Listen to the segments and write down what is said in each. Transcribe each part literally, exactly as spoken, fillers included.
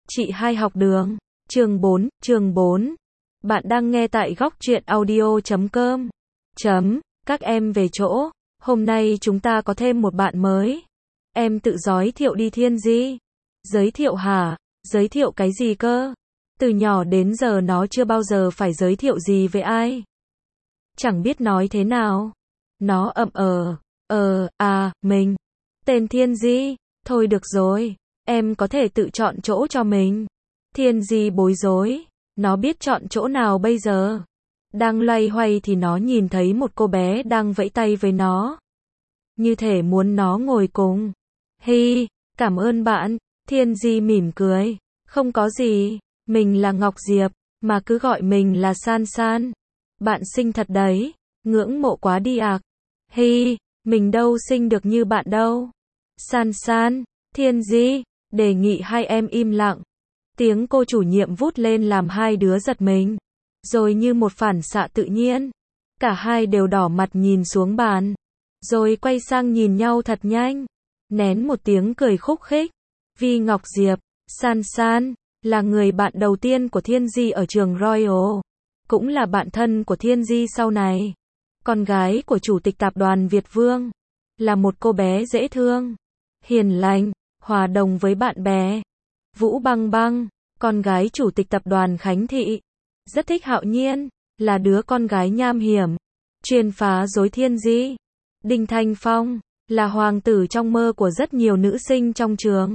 Chị hai học đường. Chương bốn, chương bốn. Bạn đang nghe tại góc truyện audio chấm com. Chấm, các em về chỗ. Hôm nay chúng ta có thêm một bạn mới. Em tự giới thiệu đi Thiên Di. Giới thiệu hả? Giới thiệu cái gì cơ? Từ nhỏ đến giờ nó chưa bao giờ phải giới thiệu gì với ai. Chẳng biết nói thế nào. Nó ậm ờ, ờ, à, mình. Tên Thiên Di. Thôi được rồi. Em có thể tự chọn chỗ cho mình. Thiên Di bối rối. Nó biết chọn chỗ nào bây giờ? Đang loay hoay thì nó nhìn thấy một cô bé đang vẫy tay với nó. Như thể muốn nó ngồi cùng. Hi, cảm ơn bạn. Thiên Di mỉm cười. Không có gì. Mình là Ngọc Diệp. Mà cứ gọi mình là San San. Bạn xinh thật đấy. Ngưỡng mộ quá đi ạc. Hi, mình đâu xinh được như bạn đâu. San San. Thiên Di. Đề nghị hai em im lặng. Tiếng cô chủ nhiệm vút lên làm hai đứa giật mình. Rồi như một phản xạ tự nhiên, cả hai đều đỏ mặt nhìn xuống bàn. Rồi quay sang nhìn nhau thật nhanh. Nén một tiếng cười khúc khích. Vì Ngọc Diệp, San San, là người bạn đầu tiên của Thiên Di ở trường Royal. Cũng là bạn thân của Thiên Di sau này. Con gái của chủ tịch tập đoàn Việt Vương. Là một cô bé dễ thương, hiền lành, hòa đồng với bạn bè. Vũ Băng Băng, con gái chủ tịch tập đoàn Khánh Thị. Rất thích Hạo Nhiên, là đứa con gái nham hiểm, chuyên phá rối Thiên Di. Đinh Thanh Phong, là hoàng tử trong mơ của rất nhiều nữ sinh trong trường.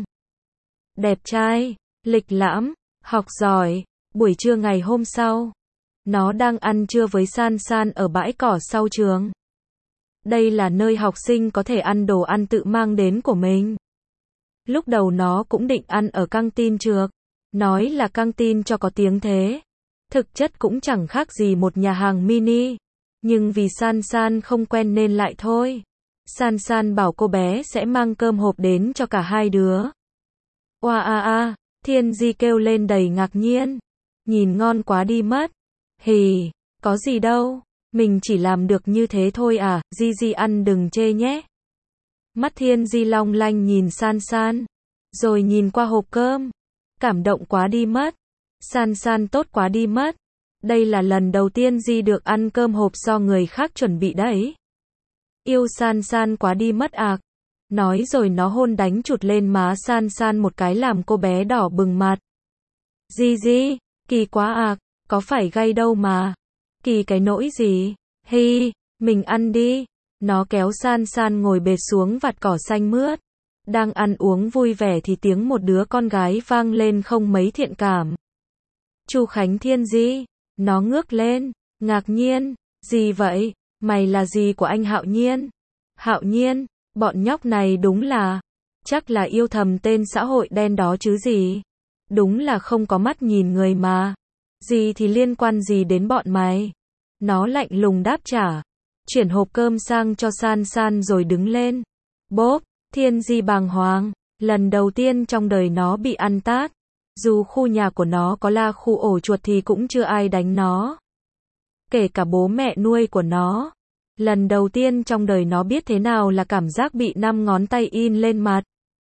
Đẹp trai, lịch lãm, học giỏi. Buổi trưa ngày hôm sau, nó đang ăn trưa với San San ở bãi cỏ sau trường. Đây là nơi học sinh có thể ăn đồ ăn tự mang đến của mình. Lúc đầu nó cũng định ăn ở căng tin trường. Nói là căng tin cho có tiếng thế. Thực chất cũng chẳng khác gì một nhà hàng mini. Nhưng vì San San không quen nên lại thôi. San San bảo cô bé sẽ mang cơm hộp đến cho cả hai đứa. Oa a a, Thiên Di kêu lên đầy ngạc nhiên. Nhìn ngon quá đi mất. Hì, có gì đâu. Mình chỉ làm được như thế thôi à, Di Di ăn đừng chê nhé. Mắt Thiên Di long lanh nhìn San San. Rồi nhìn qua hộp cơm. Cảm động quá đi mất. San San tốt quá đi mất. Đây là lần đầu tiên Di được ăn cơm hộp do người khác chuẩn bị đấy. Yêu San San quá đi mất ạc. Nói rồi nó hôn đánh chụt lên má San San một cái làm cô bé đỏ bừng mặt. Di Di, kỳ quá ạc, có phải gay đâu mà. Kỳ cái nỗi gì. Hi, mình ăn đi. Nó kéo San San ngồi bệt xuống vạt cỏ xanh mướt. Đang ăn uống vui vẻ thì tiếng một đứa con gái vang lên không mấy thiện cảm. Chu Khánh Thiên Di. Nó ngước lên, ngạc nhiên. Gì vậy? Mày là gì của anh Hạo Nhiên? Hạo Nhiên, bọn nhóc này đúng là, chắc là yêu thầm tên xã hội đen đó chứ gì. Đúng là không có mắt nhìn người mà. Gì thì liên quan gì đến bọn mày? Nó lạnh lùng đáp trả. Chuyển hộp cơm sang cho San San rồi đứng lên. Bốp, Thiên Di bàng hoàng. Lần đầu tiên trong đời nó bị ăn tát. Dù khu nhà của nó có là khu ổ chuột thì cũng chưa ai đánh nó. Kể cả bố mẹ nuôi của nó. Lần đầu tiên trong đời nó biết thế nào là cảm giác bị năm ngón tay in lên mặt.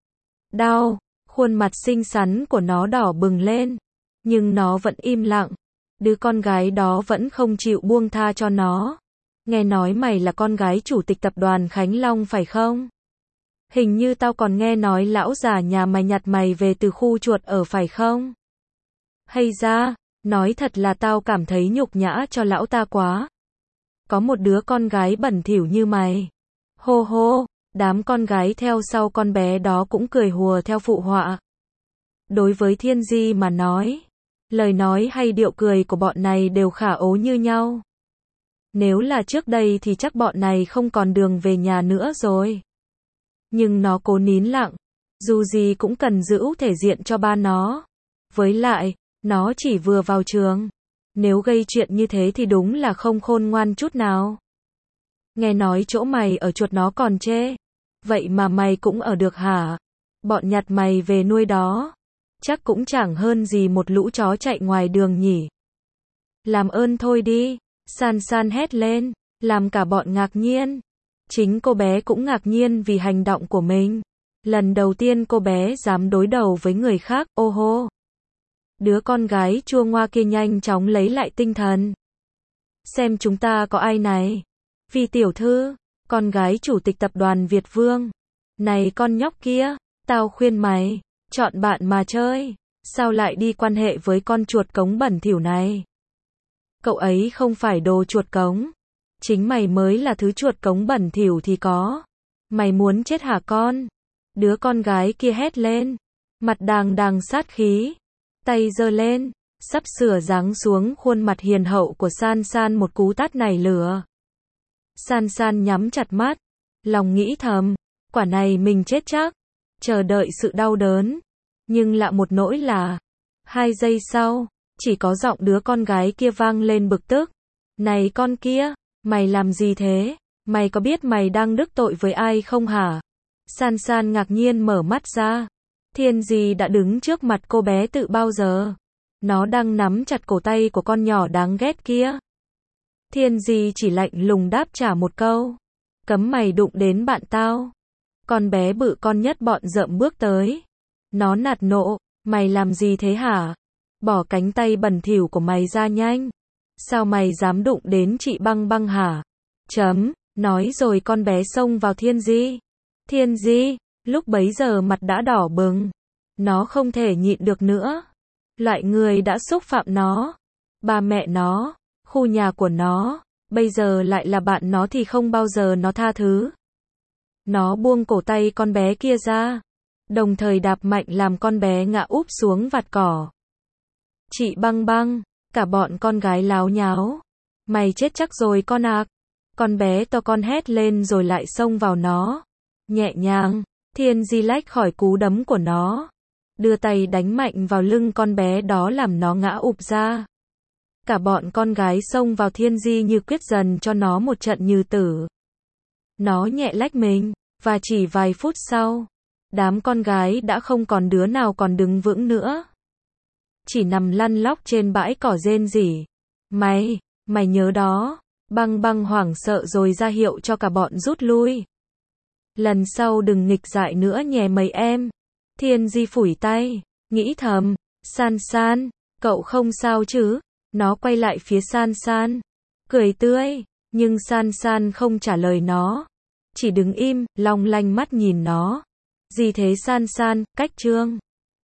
Đau, khuôn mặt xinh xắn của nó đỏ bừng lên. Nhưng nó vẫn im lặng. Đứa con gái đó vẫn không chịu buông tha cho nó. Nghe nói mày là con gái chủ tịch tập đoàn Khánh Long phải không? Hình như tao còn nghe nói lão già nhà mày nhặt mày về từ khu chuột ở phải không? Hay ra, nói thật là tao cảm thấy nhục nhã cho lão ta quá. Có một đứa con gái bẩn thỉu như mày. Hô hô, đám con gái theo sau con bé đó cũng cười hùa theo phụ họa. Đối với Thiên Di mà nói, lời nói hay điệu cười của bọn này đều khả ố như nhau. Nếu là trước đây thì chắc bọn này không còn đường về nhà nữa rồi. Nhưng nó cố nín lặng. Dù gì cũng cần giữ thể diện cho ba nó. Với lại, nó chỉ vừa vào trường. Nếu gây chuyện như thế thì đúng là không khôn ngoan chút nào. Nghe nói chỗ mày ở chuột nó còn chê. Vậy mà mày cũng ở được hả? Bọn nhặt mày về nuôi đó. Chắc cũng chẳng hơn gì một lũ chó chạy ngoài đường nhỉ. Làm ơn thôi đi. San San hét lên. Làm cả bọn ngạc nhiên. Chính cô bé cũng ngạc nhiên vì hành động của mình. Lần đầu tiên cô bé dám đối đầu với người khác, ô hô. Đứa con gái chua ngoa kia nhanh chóng lấy lại tinh thần. Xem chúng ta có ai này? Vi tiểu thư, con gái chủ tịch tập đoàn Việt Vương. Này con nhóc kia, tao khuyên mày, chọn bạn mà chơi. Sao lại đi quan hệ với con chuột cống bẩn thỉu này? Cậu ấy không phải đồ chuột cống. Chính mày mới là thứ chuột cống bẩn thỉu thì có. Mày muốn chết hả con? Đứa con gái kia hét lên. Mặt đàng đàng sát khí. Tay giơ lên. Sắp sửa giáng xuống khuôn mặt hiền hậu của San San một cú tát nảy lửa. San San nhắm chặt mắt. Lòng nghĩ thầm. Quả này mình chết chắc. Chờ đợi sự đau đớn. Nhưng lạ một nỗi là. Hai giây sau. Chỉ có giọng đứa con gái kia vang lên bực tức. Này con kia. Mày làm gì thế? Mày có biết mày đang đắc tội với ai không hả? San San ngạc nhiên mở mắt ra. Thiên Di đã đứng trước mặt cô bé từ bao giờ? Nó đang nắm chặt cổ tay của con nhỏ đáng ghét kia. Thiên Di chỉ lạnh lùng đáp trả một câu. Cấm mày đụng đến bạn tao. Con bé bự con nhất bọn rợm bước tới. Nó nạt nộ. Mày làm gì thế hả? Bỏ cánh tay bẩn thỉu của mày ra nhanh. Sao mày dám đụng đến chị Băng Băng hả? Chấm. Nói rồi con bé xông vào Thiên Di. Thiên Di, lúc bấy giờ mặt đã đỏ bừng. Nó không thể nhịn được nữa. Loại người đã xúc phạm nó. Ba mẹ nó, khu nhà của nó, bây giờ lại là bạn nó thì không bao giờ nó tha thứ. Nó buông cổ tay con bé kia ra. Đồng thời đạp mạnh làm con bé ngã úp xuống vạt cỏ. Chị Băng Băng, cả bọn con gái láo nháo. Mày chết chắc rồi con ạ. Con bé to con hét lên rồi lại xông vào nó. Nhẹ nhàng, Thiên Di lách khỏi cú đấm của nó. Đưa tay đánh mạnh vào lưng con bé đó làm nó ngã ụp ra. Cả bọn con gái xông vào Thiên Di như quyết dần cho nó một trận như tử. Nó nhẹ lách mình, và chỉ vài phút sau, đám con gái đã không còn đứa nào còn đứng vững nữa. Chỉ nằm lăn lóc trên bãi cỏ rên rỉ. Mày, mày nhớ đó. Băng Băng hoảng sợ rồi ra hiệu cho cả bọn rút lui. Lần sau đừng nghịch dại nữa nhé mấy em. Thiên Di phủi tay, nghĩ thầm, San San, cậu không sao chứ? Nó quay lại phía San San, cười tươi, nhưng San San không trả lời nó. Chỉ đứng im, long lanh mắt nhìn nó. Gì thế San San, cách chương.